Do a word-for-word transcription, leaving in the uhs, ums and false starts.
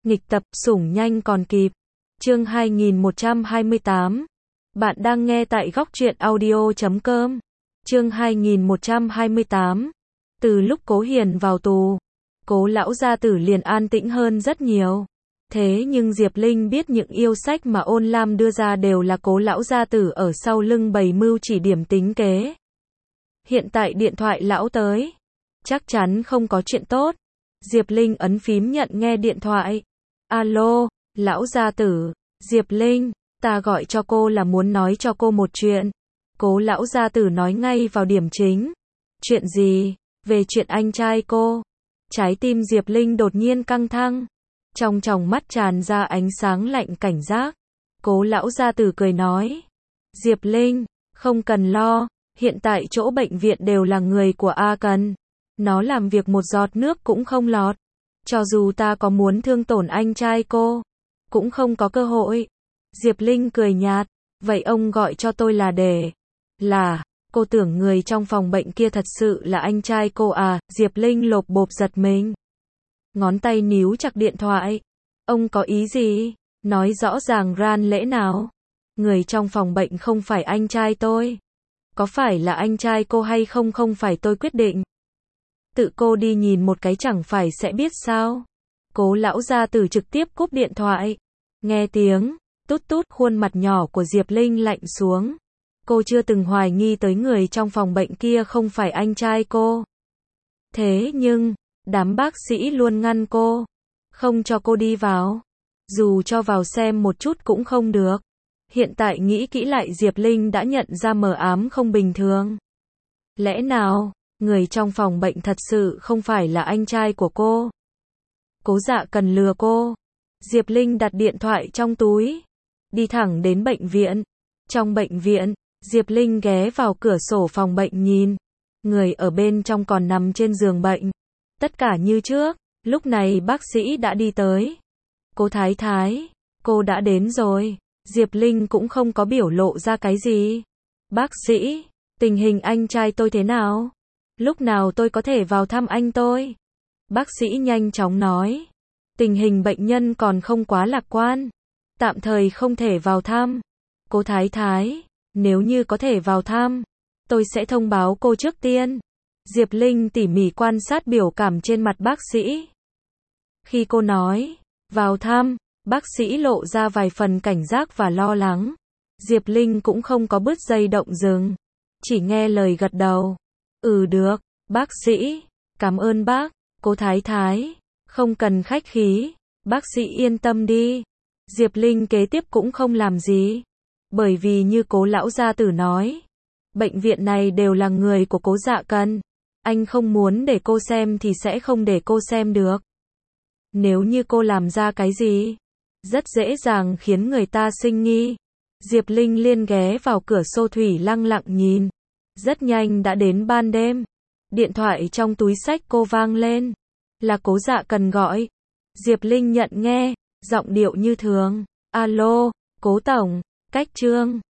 Nghịch tập, sủng nhanh còn kịp. Chương hai nghìn một trăm hai mươi tám. Bạn đang nghe tại góc truyện audio chấm com. Chương hai nghìn một trăm hai mươi tám. Từ lúc Cố Hiền vào tù, Cố lão gia tử liền an tĩnh hơn rất nhiều. Thế nhưng Diệp Linh biết những yêu sách mà Ôn Lam đưa ra đều là Cố lão gia tử ở sau lưng bày mưu chỉ điểm tính kế. Hiện tại điện thoại lão tới, chắc chắn không có chuyện tốt. Diệp Linh ấn phím nhận nghe điện thoại. Alo, lão gia tử. Diệp Linh, ta gọi cho cô là muốn nói cho cô một chuyện. Cố lão gia tử nói ngay vào điểm chính. Chuyện gì? Về chuyện anh trai cô. Trái tim Diệp Linh đột nhiên căng thẳng. Trong tròng mắt tràn ra ánh sáng lạnh cảnh giác. Cố lão gia tử cười nói. Diệp Linh, không cần lo, hiện tại chỗ bệnh viện đều là người của A Cần. Nó làm việc một giọt nước cũng không lọt. Cho dù ta có muốn thương tổn anh trai cô, cũng không có cơ hội. Diệp Linh cười nhạt. Vậy ông gọi cho tôi là để... Là... Cô tưởng người trong phòng bệnh kia thật sự là anh trai cô à? Diệp Linh lộp bộp giật mình. Ngón tay níu chặt điện thoại. Ông có ý gì? Nói rõ ràng ran lễ nào. Người trong phòng bệnh không phải anh trai tôi. Có phải là anh trai cô hay không không phải tôi quyết định. Tự cô đi nhìn một cái chẳng phải sẽ biết sao. Cố lão gia tử trực tiếp cúp điện thoại. Nghe tiếng tút tút, khuôn mặt nhỏ của Diệp Linh lạnh xuống. Cô chưa từng hoài nghi tới người trong phòng bệnh kia không phải anh trai cô. Thế nhưng, đám bác sĩ luôn ngăn cô, không cho cô đi vào. Dù cho vào xem một chút cũng không được. Hiện tại nghĩ kỹ lại Diệp Linh đã nhận ra mờ ám không bình thường. Lẽ nào, người trong phòng bệnh thật sự không phải là anh trai của cô? Cố Dạ Cần lừa cô. Diệp Linh đặt điện thoại trong túi, đi thẳng đến bệnh viện. Trong bệnh viện, Diệp Linh ghé vào cửa sổ phòng bệnh nhìn. Người ở bên trong còn nằm trên giường bệnh. Tất cả như trước, lúc này bác sĩ đã đi tới. Cố Thái Thái, cô đã đến rồi. Diệp Linh cũng không có biểu lộ ra cái gì. Bác sĩ, tình hình anh trai tôi thế nào? Lúc nào tôi có thể vào thăm anh tôi? Bác sĩ nhanh chóng nói. Tình hình bệnh nhân còn không quá lạc quan. Tạm thời không thể vào thăm. Cố Thái Thái, nếu như có thể vào thăm, tôi sẽ thông báo cô trước tiên. Diệp Linh tỉ mỉ quan sát biểu cảm trên mặt bác sĩ. Khi cô nói, vào thăm, bác sĩ lộ ra vài phần cảnh giác và lo lắng. Diệp Linh cũng không có bứt dây động dừng. Chỉ nghe lời gật đầu. Ừ được, bác sĩ. Cảm ơn bác. Cố Thái Thái, không cần khách khí. Bác sĩ yên tâm đi. Diệp Linh kế tiếp cũng không làm gì. Bởi vì như Cố lão gia tử nói, bệnh viện này đều là người của Cố Dạ Cần. Anh không muốn để cô xem thì sẽ không để cô xem được. Nếu như cô làm ra cái gì, rất dễ dàng khiến người ta sinh nghi. Diệp Linh liên ghé vào cửa sổ thủy lăng lặng nhìn. Rất nhanh đã đến ban đêm. Điện thoại trong túi xách cô vang lên. Là Cố Dạ Cần gọi. Diệp Linh nhận nghe, giọng điệu như thường. Alo, Cố tổng, Cách Trương.